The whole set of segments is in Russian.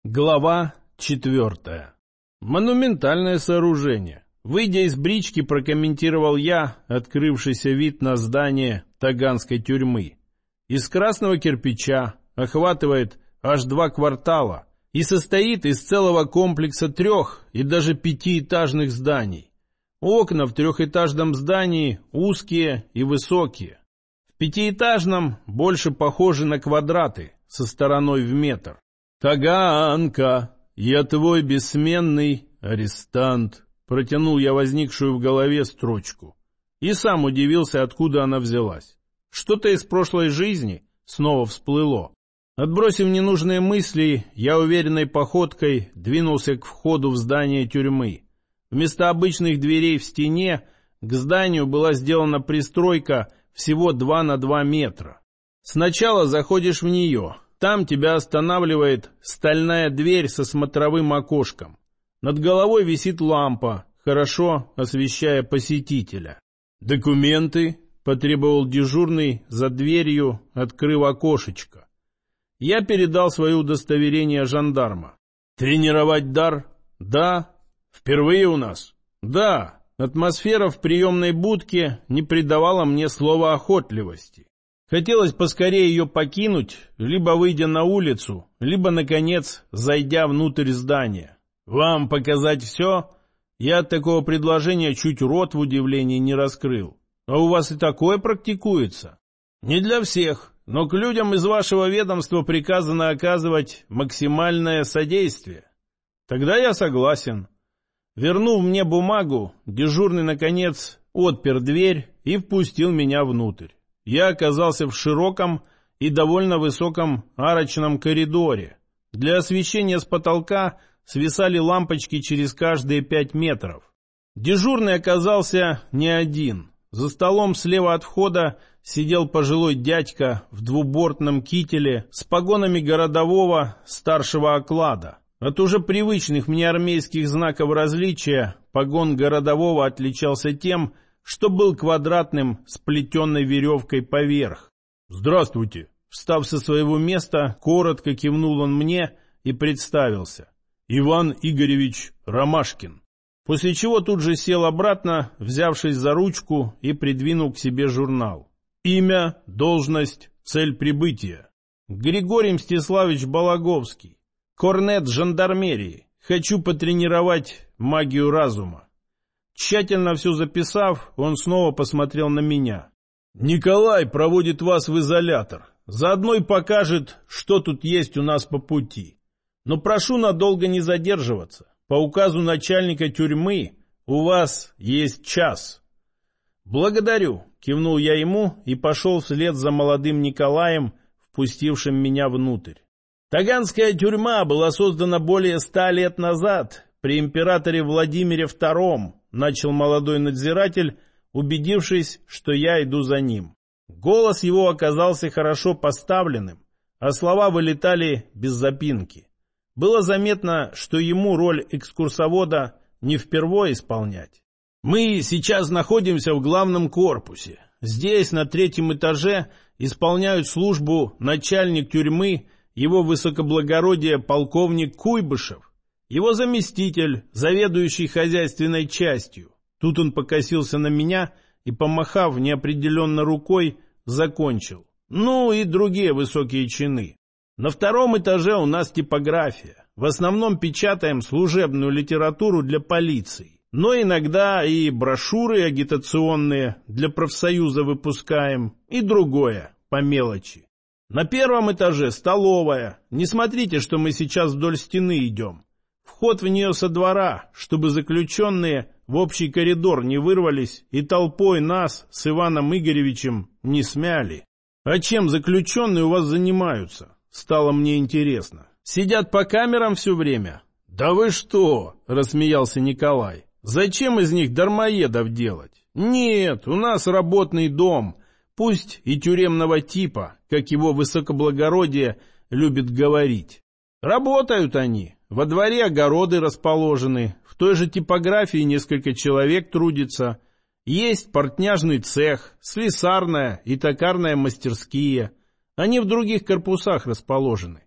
Глава 4. Монументальное сооружение. Выйдя из брички, прокомментировал я открывшийся вид на здание Таганской тюрьмы. Из красного кирпича, охватывает аж 2 квартала и состоит из целого комплекса 3 и даже 5-этажных зданий. Окна в 3-этажном здании узкие и высокие. В 5-этажном больше похожи на квадраты со стороной в метр. «Таганка, я твой бессменный арестант», — протянул я возникшую в голове строчку. И сам удивился, откуда она взялась. Что-то из прошлой жизни снова всплыло. Отбросив ненужные мысли, я уверенной походкой двинулся к входу в здание тюрьмы. Вместо обычных дверей в стене к зданию была сделана пристройка всего 2 на 2 метра. Сначала заходишь в нее. Там тебя останавливает стальная дверь со смотровым окошком. Над головой висит лампа, хорошо освещая посетителя. «Документы?» — потребовал дежурный за дверью, открыв окошечко. Я передал свое удостоверение жандарма. «Тренировать дар?» «Да». «Впервые у нас?» «Да». Атмосфера в приемной будке не придавала мне слова охотливости. Хотелось поскорее ее покинуть, либо выйдя на улицу, либо, наконец, зайдя внутрь здания. «Вам показать все?» Я от такого предложения чуть рот в удивлении не раскрыл. «А у вас и такое практикуется?» «Не для всех, но к людям из вашего ведомства приказано оказывать максимальное содействие». «Тогда я согласен». Вернув мне бумагу, дежурный, наконец, отпер дверь и впустил меня внутрь. Я оказался в широком и довольно высоком арочном коридоре. Для освещения с потолка свисали лампочки через каждые 5 метров. Дежурный оказался не один. За столом слева от входа сидел пожилой дядька в двубортном кителе с погонами городового старшего оклада. От уже привычных мне армейских знаков различия погон городового отличался тем, что был квадратным с плетеной веревкой поверх. «Здравствуйте!» Встав со своего места, коротко кивнул он мне и представился. «Иван Игоревич Ромашкин». После чего тут же сел обратно, взявшись за ручку, и придвинул к себе журнал. «Имя, должность, цель прибытия». «Григорий Мстиславович Балаговский, корнет жандармерии. Хочу потренировать магию разума». Тщательно все записав, он снова посмотрел на меня. «Николай проводит вас в изолятор. Заодно и покажет, что тут есть у нас по пути. Но прошу надолго не задерживаться. По указу начальника тюрьмы у вас есть час». «Благодарю», — кивнул я ему и пошел вслед за молодым Николаем, впустившим меня внутрь. Таганская тюрьма была создана более 100 лет назад при императоре Владимире II, начал молодой надзиратель, убедившись, что я иду за ним. Голос его оказался хорошо поставленным, а слова вылетали без запинки. Было заметно, что ему роль экскурсовода не впервой исполнять. «Мы сейчас находимся в главном корпусе. Здесь, на 3-м этаже, исполняют службу начальник тюрьмы, его высокоблагородие полковник Куйбышев, его заместитель, заведующий хозяйственной частью». Тут он покосился на меня и, помахав неопределенно рукой, закончил. «Ну и другие высокие чины. На 2-м этаже у нас типография. В основном печатаем служебную литературу для полиции. Но иногда и брошюры агитационные для профсоюза выпускаем. И другое, по мелочи. На 1-м этаже столовая. Не смотрите, что мы сейчас вдоль стены идем. Вход в нее со двора, чтобы заключенные в общий коридор не вырвались и толпой нас с Иваном Игоревичем не смяли. А чем заключенные у вас занимаются? Стало мне интересно. Сидят по камерам все время? Да вы что? Рассмеялся Николай. Зачем из них дармоедов делать? Нет, у нас работный дом, пусть и тюремного типа, как его высокоблагородие любит говорить. Работают они. Во дворе огороды расположены, в той же типографии несколько человек трудится. Есть портняжный цех, слесарная и токарная мастерские. Они в других корпусах расположены.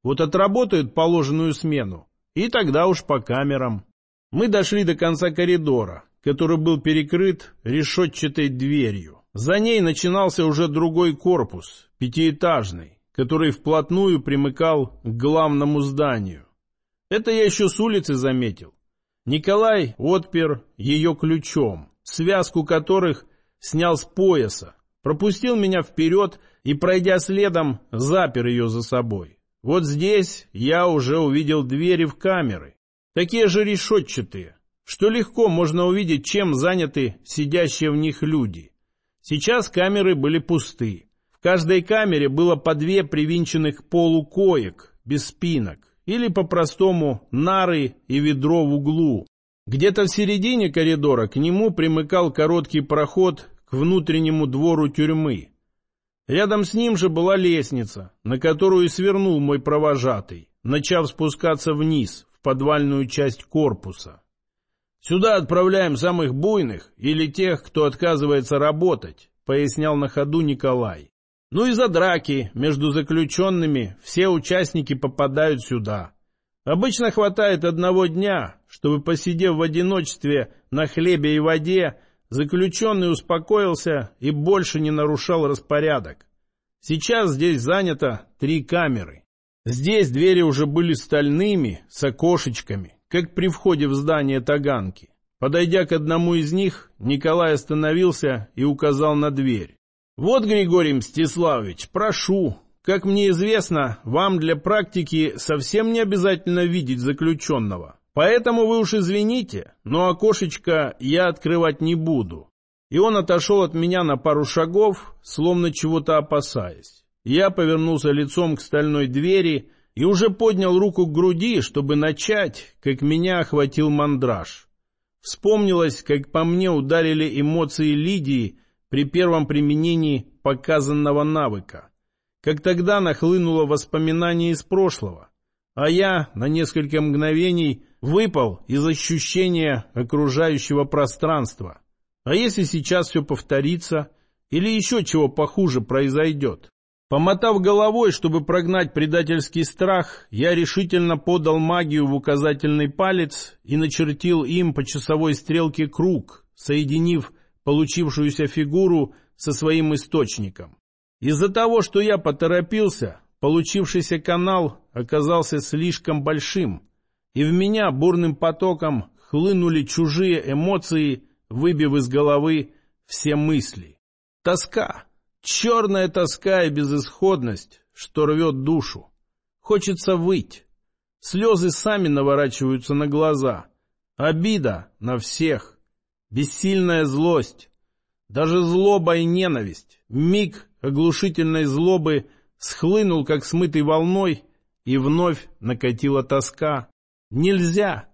Вот отработают положенную смену, и тогда уж по камерам. Мы дошли до конца коридора, который был перекрыт решетчатой дверью. За ней начинался уже другой корпус, пятиэтажный, который вплотную примыкал к главному зданию. Это я еще с улицы заметил. Николай отпер ее ключом, связку которых снял с пояса, пропустил меня вперед и, пройдя следом, запер ее за собой. Вот здесь я уже увидел двери в камеры, такие же решетчатые, что легко можно увидеть, чем заняты сидящие в них люди. Сейчас камеры были пусты. В каждой камере было по 2 привинченных к полу коек, без спинок, или по-простому нары и ведро в углу. Где-то в середине коридора к нему примыкал короткий проход к внутреннему двору тюрьмы. Рядом с ним же была лестница, на которую свернул мой провожатый, начав спускаться вниз, в подвальную часть корпуса. «Сюда отправляем самых буйных или тех, кто отказывается работать», — пояснял на ходу Николай. «Ну и за драки между заключенными все участники попадают сюда. Обычно хватает 1 дня, чтобы, посидев в одиночестве на хлебе и воде, заключенный успокоился и больше не нарушал распорядок. Сейчас здесь занято 3 камеры. Здесь двери уже были стальными, с окошечками, как при входе в здание Таганки. Подойдя к одному из них, Николай остановился и указал на дверь. «Вот, Григорий Мстиславович, прошу. Как мне известно, вам для практики совсем не обязательно видеть заключенного. Поэтому вы уж извините, но окошечко я открывать не буду». И он отошел от меня на пару шагов, словно чего-то опасаясь. Я повернулся лицом к стальной двери и уже поднял руку к груди, чтобы начать, как меня охватил мандраж. Вспомнилось, как по мне ударили эмоции Лидии при первом применении показанного навыка. Как тогда нахлынуло воспоминание из прошлого, а я на несколько мгновений выпал из ощущения окружающего пространства. А если сейчас все повторится или еще чего похуже произойдет? Помотав головой, чтобы прогнать предательский страх, я решительно подал магию в указательный палец и начертил им по часовой стрелке круг, соединив получившуюся фигуру со своим источником. Из-за того, что я поторопился, получившийся канал оказался слишком большим, и в меня бурным потоком хлынули чужие эмоции, выбив из головы все мысли. Тоска. Черная тоска и безысходность, что рвет душу. Хочется выть. Слезы сами наворачиваются на глаза. Обида на всех. Бессильная злость. Даже злоба и ненависть. Миг оглушительной злобы схлынул, как смытой волной, и вновь накатила тоска. Нельзя.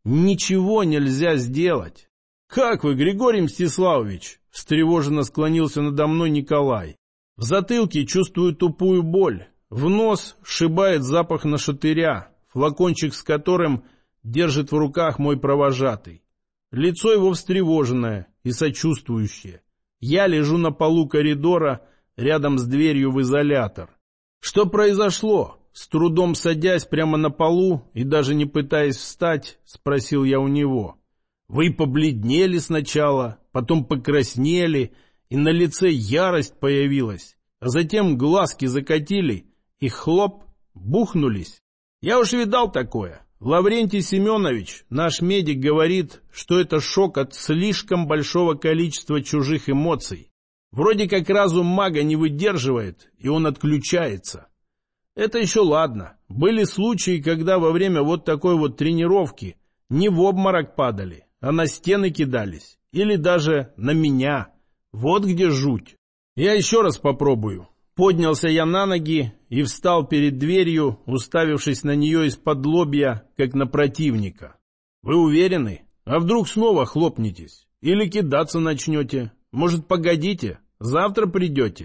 Ничего нельзя сделать. «Как вы, Григорий Мстиславович?» — встревоженно склонился надо мной Николай. В затылке чувствую тупую боль. В нос сшибает запах нашатыря, флакончик с которым держит в руках мой провожатый. Лицо его встревоженное и сочувствующее. Я лежу на полу коридора, рядом с дверью в изолятор. «Что произошло?» С трудом садясь прямо на полу и даже не пытаясь встать, спросил я у него. «Вы побледнели сначала, потом покраснели, и на лице ярость появилась, а затем глазки закатили и хлоп, бухнулись. Я уж видал такое. Лаврентий Семенович, наш медик, говорит, что это шок от слишком большого количества чужих эмоций. Вроде как разум мага не выдерживает, и он отключается. Это еще ладно. Были случаи, когда во время вот такой вот тренировки не в обморок падали, а на стены кидались. Или даже на меня. Вот где жуть. Я еще раз попробую. Поднялся я на ноги и встал перед дверью, уставившись на нее из-под лобья, как на противника. Вы уверены? А вдруг снова хлопнетесь? Или кидаться начнете? Может, погодите? Завтра придете?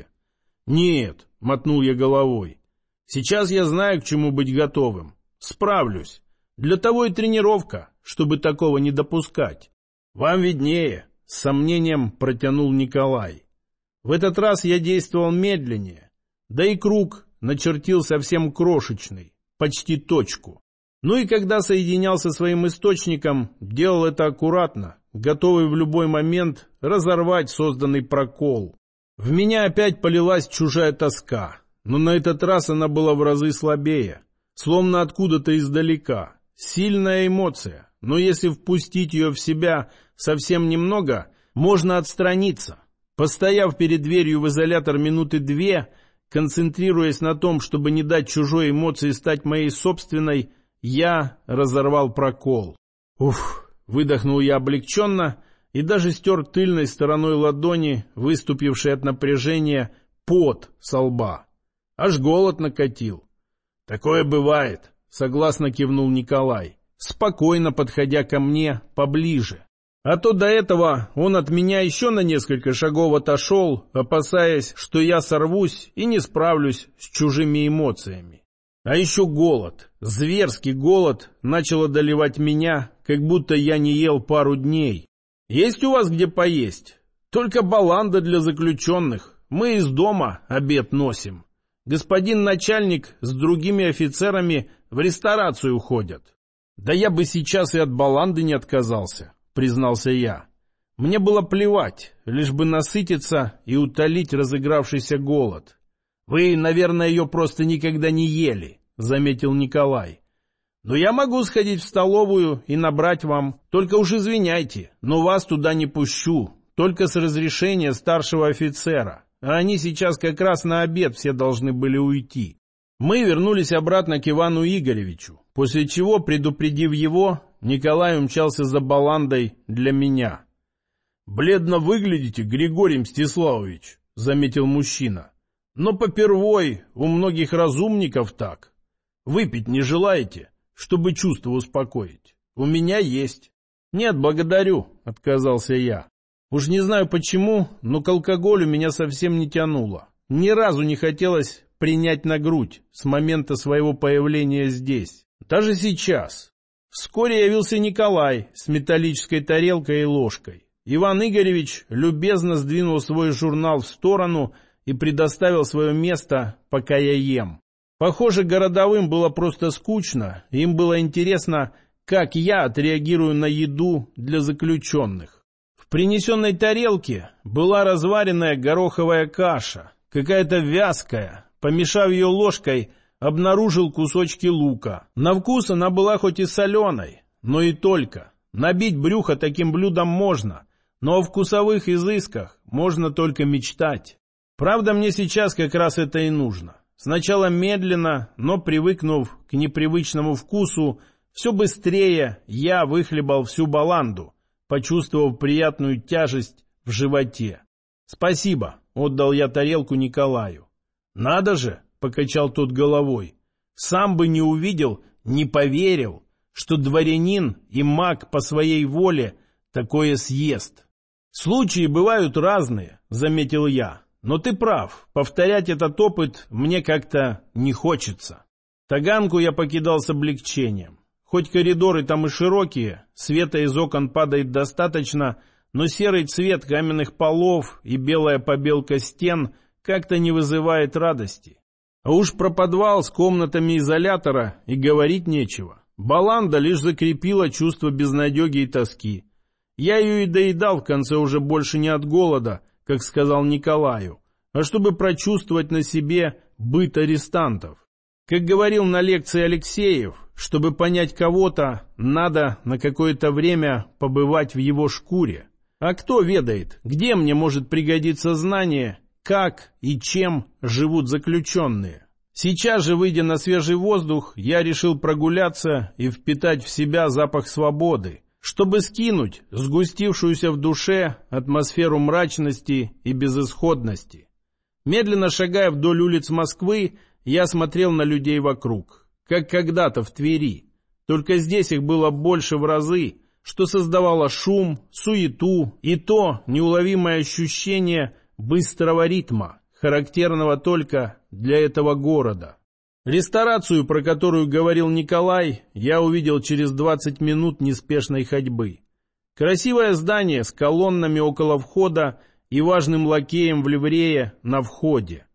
Нет, мотнул я головой. Сейчас я знаю, к чему быть готовым. Справлюсь. Для того и тренировка, чтобы такого не допускать. Вам виднее, с сомнением протянул Николай. В этот раз я действовал медленнее, да и круг начертил совсем крошечный. почти точку. Ну и когда соединялся со своим источником, делал это аккуратно, готовый в любой момент разорвать созданный прокол. В меня опять полилась чужая тоска, но на этот раз она была в разы слабее, словно откуда-то издалека. Сильная эмоция, но если впустить ее в себя совсем немного, можно отстраниться. Постояв перед дверью в изолятор минуты 2, концентрируясь на том, чтобы не дать чужой эмоции стать моей собственной, я разорвал прокол. Уф, выдохнул я облегченно и даже стер тыльной стороной ладони, выступивший от напряжения, пот со лба. Аж голод накатил. Такое бывает, согласно кивнул Николай, спокойно подходя ко мне поближе. А то до этого он от меня еще на несколько шагов отошел, опасаясь, что я сорвусь и не справлюсь с чужими эмоциями. А еще голод, зверский голод, начал одолевать меня, как будто я не ел пару дней. Есть у вас где поесть? Только баланда для заключенных. Мы из дома обед носим. Господин начальник с другими офицерами в ресторацию уходят. Да я бы сейчас и от баланды не отказался, признался я. Мне было плевать, лишь бы насытиться и утолить разыгравшийся голод. Вы, наверное, ее просто никогда не ели, заметил Николай. Но я могу сходить в столовую и набрать вам. Только уж извиняйте, но вас туда не пущу. Только с разрешения старшего офицера. А они сейчас как раз на обед все должны были уйти. Мы вернулись обратно к Ивану Игоревичу, после чего, предупредив его, Николай умчался за баландой для меня. «Бледно выглядите, Григорий Мстиславович», — заметил мужчина. «Но попервой у многих разумников так. Выпить не желаете, чтобы чувства успокоить? У меня есть». «Нет, благодарю», — отказался я. Уж не знаю почему, но к алкоголю меня совсем не тянуло. Ни разу не хотелось принять на грудь с момента своего появления здесь. Даже сейчас. Вскоре явился Николай с металлической тарелкой и ложкой. Иван Игоревич любезно сдвинул свой журнал в сторону и предоставил свое место, пока я ем. Похоже, городовым было просто скучно, им было интересно, как я отреагирую на еду для заключенных. В принесенной тарелке была разваренная гороховая каша, какая-то вязкая. Помешав ее ложкой, обнаружил кусочки лука. На вкус она была хоть и соленой, но и только. Набить брюхо таким блюдом можно, но о вкусовых изысках можно только мечтать. Правда, мне сейчас как раз это и нужно. Сначала медленно, но привыкнув к непривычному вкусу, все быстрее я выхлебал всю баланду, почувствовав приятную тяжесть в животе. «Спасибо», — отдал я тарелку Николаю. «Надо же», — покачал тот головой, — «сам бы не увидел, не поверил, что дворянин и маг по своей воле такое съест». «Случаи бывают разные», — заметил я, — «но ты прав, повторять этот опыт мне как-то не хочется». Таганку я покидал с облегчением. Хоть коридоры там и широкие, света из окон падает достаточно, но серый цвет каменных полов и белая побелка стен как-то не вызывает радости. А уж про подвал с комнатами изолятора и говорить нечего. Баланда лишь закрепила чувство безнадеги и тоски. Я ее и доедал в конце уже больше не от голода, как сказал Николаю, а чтобы прочувствовать на себе быт арестантов. Как говорил на лекции Алексеев, чтобы понять кого-то, надо на какое-то время побывать в его шкуре. А кто ведает, где мне может пригодиться знание, как и чем живут заключенные? Сейчас же, выйдя на свежий воздух, я решил прогуляться и впитать в себя запах свободы, чтобы скинуть сгустившуюся в душе атмосферу мрачности и безысходности. Медленно шагая вдоль улиц Москвы, я смотрел на людей вокруг, как когда-то в Твери. Только здесь их было больше в разы, что создавало шум, суету и то неуловимое ощущение быстрого ритма, характерного только для этого города. Ресторацию, про которую говорил Николай, я увидел через 20 минут неспешной ходьбы. Красивое здание с колоннами около входа и важным лакеем в ливрее на входе.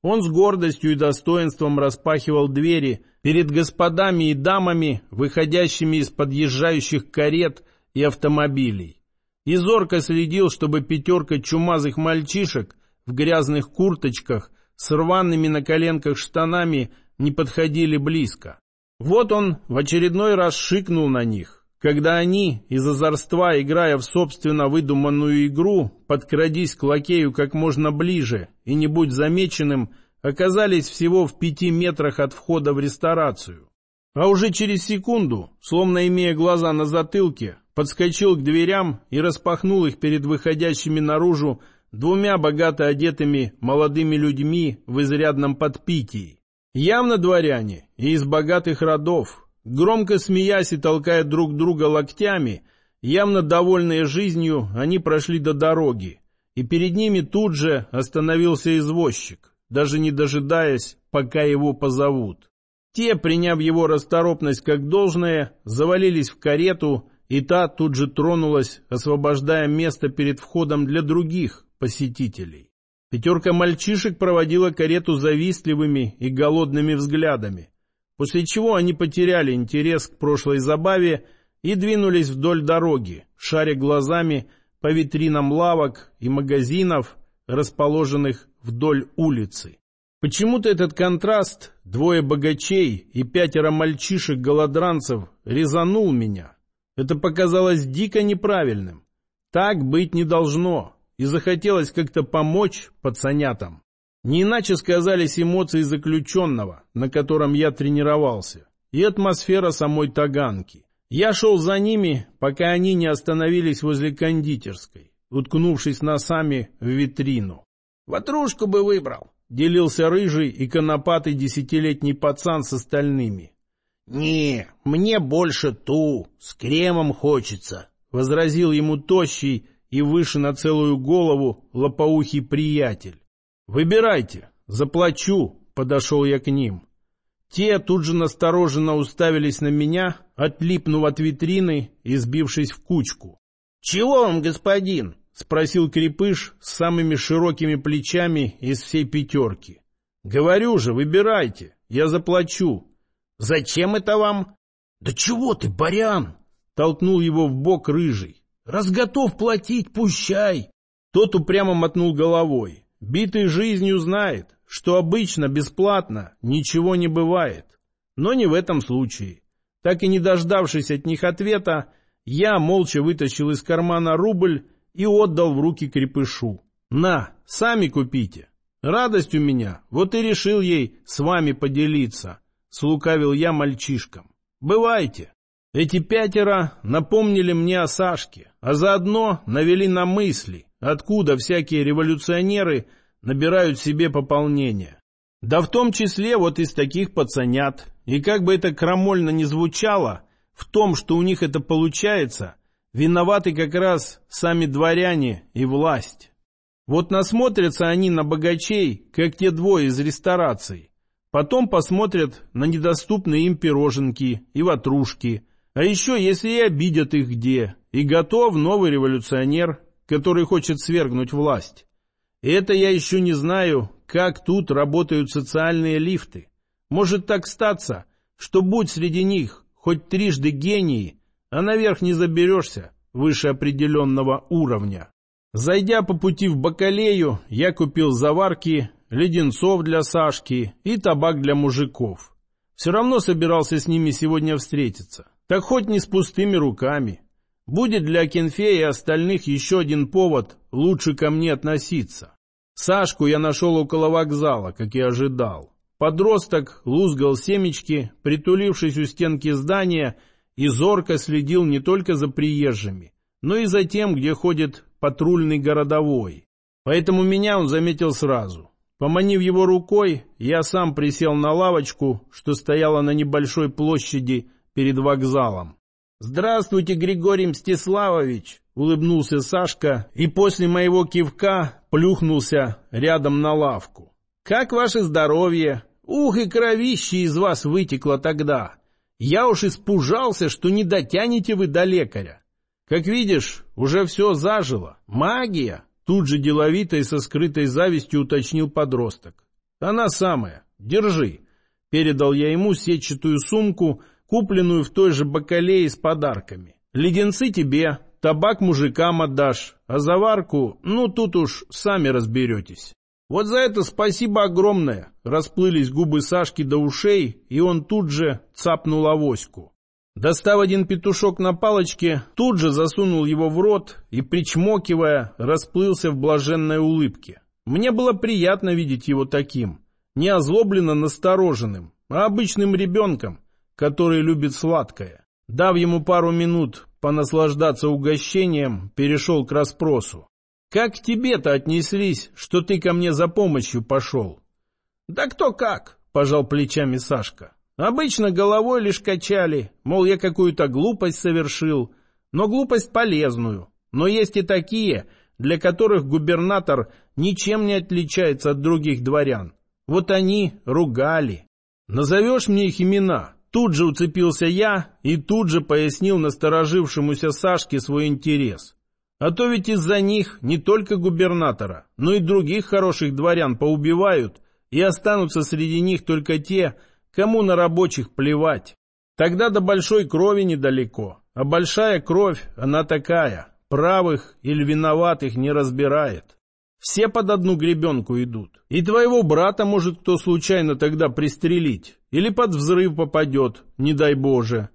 Он с гордостью и достоинством распахивал двери перед господами и дамами, выходящими из подъезжающих карет и автомобилей. И зорко следил, чтобы 5 чумазых мальчишек в грязных курточках с рваными на коленках штанами не подходили близко. Вот он в очередной раз шикнул на них, когда они, из озорства играя в собственно выдуманную игру «Подкрадись к лакею как можно ближе и не будь замеченным», оказались всего в 5 метрах от входа в ресторацию. А уже через секунду, словно имея глаза на затылке, подскочил к дверям и распахнул их перед выходящими наружу 2 богато одетыми молодыми людьми в изрядном подпитии. Явно дворяне и из богатых родов, громко смеясь и толкая друг друга локтями, явно довольные жизнью, они прошли до дороги, и перед ними тут же остановился извозчик, даже не дожидаясь, пока его позовут. Те, приняв его расторопность как должное, завалились в карету, и та тут же тронулась, освобождая место перед входом для других посетителей. 5 мальчишек проводила карету завистливыми и голодными взглядами, после чего они потеряли интерес к прошлой забаве и двинулись вдоль дороги, шаря глазами по витринам лавок и магазинов, расположенных вдоль улицы. Почему-то этот контраст, 2 богачей и 5 мальчишек-голодранцев, резанул меня. Это показалось дико неправильным. Так быть не должно, и захотелось как-то помочь пацанятам. Не иначе сказались эмоции заключенного, на котором я тренировался, и атмосфера самой Таганки. Я шел за ними, пока они не остановились возле кондитерской, уткнувшись носами в витрину. «Ватрушку бы выбрал», — делился рыжий и конопатый 10-летний пацан с остальными. «Не, мне больше ту, с кремом хочется», — возразил ему тощий и выше на целую голову лопоухий приятель. «Выбирайте, заплачу», — подошел я к ним. Те тут же настороженно уставились на меня, отлипнув от витрины и сбившись в кучку. «Чего вам, господин?» — спросил крепыш с самыми широкими плечами из всей 5. «Говорю же, выбирайте, я заплачу». «Зачем это вам?» «Да чего ты, барян?» — толкнул его в бок рыжий. «Раз готов платить, пущай!» Тот упрямо мотнул головой. Битый жизнью знает, что обычно бесплатно ничего не бывает. Но не в этом случае. Так и не дождавшись от них ответа, я молча вытащил из кармана рубль и отдал в руки крепышу. «На, сами купите. Радость у меня, вот и решил ей с вами поделиться», — слукавил я мальчишкам. «Бывайте». Эти 5 напомнили мне о Сашке, а заодно навели на мысли, откуда всякие революционеры набирают себе пополнение. Да в том числе вот из таких пацанят. И как бы это крамольно ни звучало, в том, что у них это получается, виноваты как раз сами дворяне и власть. Вот насмотрятся они на богачей, как те 2 из рестораций. Потом посмотрят на недоступные им пироженки и ватрушки. А еще, если и обидят их где, и готов новый революционер, который хочет свергнуть власть. Это я еще не знаю, как тут работают социальные лифты. Может так статься, что будь среди них хоть 3 гении, а наверх не заберешься выше определенного уровня. Зайдя по пути в бакалею, я купил заварки, леденцов для Сашки и табак для мужиков. Все равно собирался с ними сегодня встретиться. Так хоть не с пустыми руками. Будет для Акинфея и остальных еще один повод лучше ко мне относиться. Сашку я нашел около вокзала, как и ожидал. Подросток лузгал семечки, притулившись у стенки здания, и зорко следил не только за приезжими, но и за тем, где ходит патрульный городовой. Поэтому меня он заметил сразу. Поманив его рукой, я сам присел на лавочку, что стояла на небольшой площади перед вокзалом. «Здравствуйте, Григорий Мстиславович!» — улыбнулся Сашка и после моего кивка плюхнулся рядом на лавку. «Как ваше здоровье? Ух, и кровище из вас вытекло тогда! Я уж испужался, что не дотянете вы до лекаря. Как видишь, уже все зажило. Магия!» Тут же деловито и со скрытой завистью уточнил подросток. Она самая. Держи. Передал я ему сетчатую сумку, купленную в той же бакалее с подарками. Леденцы тебе, табак мужикам отдашь, а заварку, ну тут уж сами разберетесь. Вот за это спасибо огромное. Расплылись губы Сашки до ушей, и он тут же цапнул авоську. Достав один петушок на палочке, тут же засунул его в рот и, причмокивая, расплылся в блаженной улыбке. Мне было приятно видеть его таким, не озлобленно настороженным, а обычным ребенком, который любит сладкое. Дав ему пару минут понаслаждаться угощением, перешел к расспросу. «Как к тебе-то отнеслись, что ты ко мне за помощью пошел?» «Да кто как», — пожал плечами Сашка. «Обычно головой лишь качали, мол, я какую-то глупость совершил, но глупость полезную. Но есть и такие, для которых губернатор ничем не отличается от других дворян. Вот они ругали. Назовешь мне их имена?» Тут же уцепился я и тут же пояснил насторожившемуся Сашке свой интерес. А то ведь из-за них не только губернатора, но и других хороших дворян поубивают, и останутся среди них только те, кому на рабочих плевать. Тогда до большой крови недалеко, а большая кровь, она такая, правых или виноватых не разбирает. Все под одну гребенку идут. И твоего брата может кто случайно тогда пристрелить. Или под взрыв попадет, не дай Боже.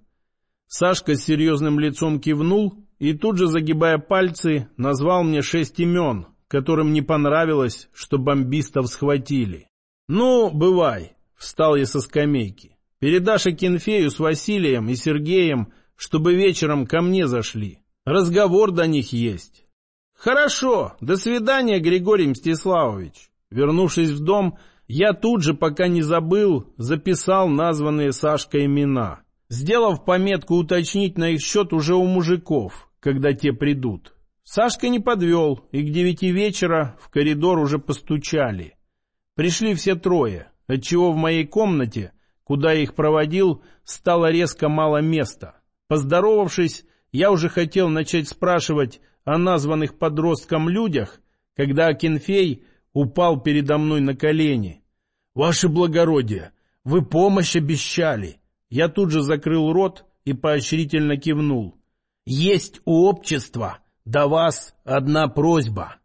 Сашка с серьезным лицом кивнул и тут же, загибая пальцы, назвал мне 6 имен, которым не понравилось, что бомбистов схватили. «Ну, бывай», — встал я со скамейки. «Передашь Акинфею с Василием и Сергеем, чтобы вечером ко мне зашли. Разговор до них есть». «Хорошо, до свидания, Григорий Мстиславович». Вернувшись в дом, я тут же, пока не забыл, записал названные Сашкой имена, сделав пометку уточнить на их счет уже у мужиков, когда те придут. Сашка не подвел, и к 9 вечера в коридор уже постучали. Пришли все трое, отчего в моей комнате, куда я их проводил, стало резко мало места. Поздоровавшись, я уже хотел начать спрашивать о названных подросткам людях, когда Акинфей упал передо мной на колени. «Ваше благородие, вы помощь обещали!» Я тут же закрыл рот и поощрительно кивнул. «Есть у общества до вас одна просьба».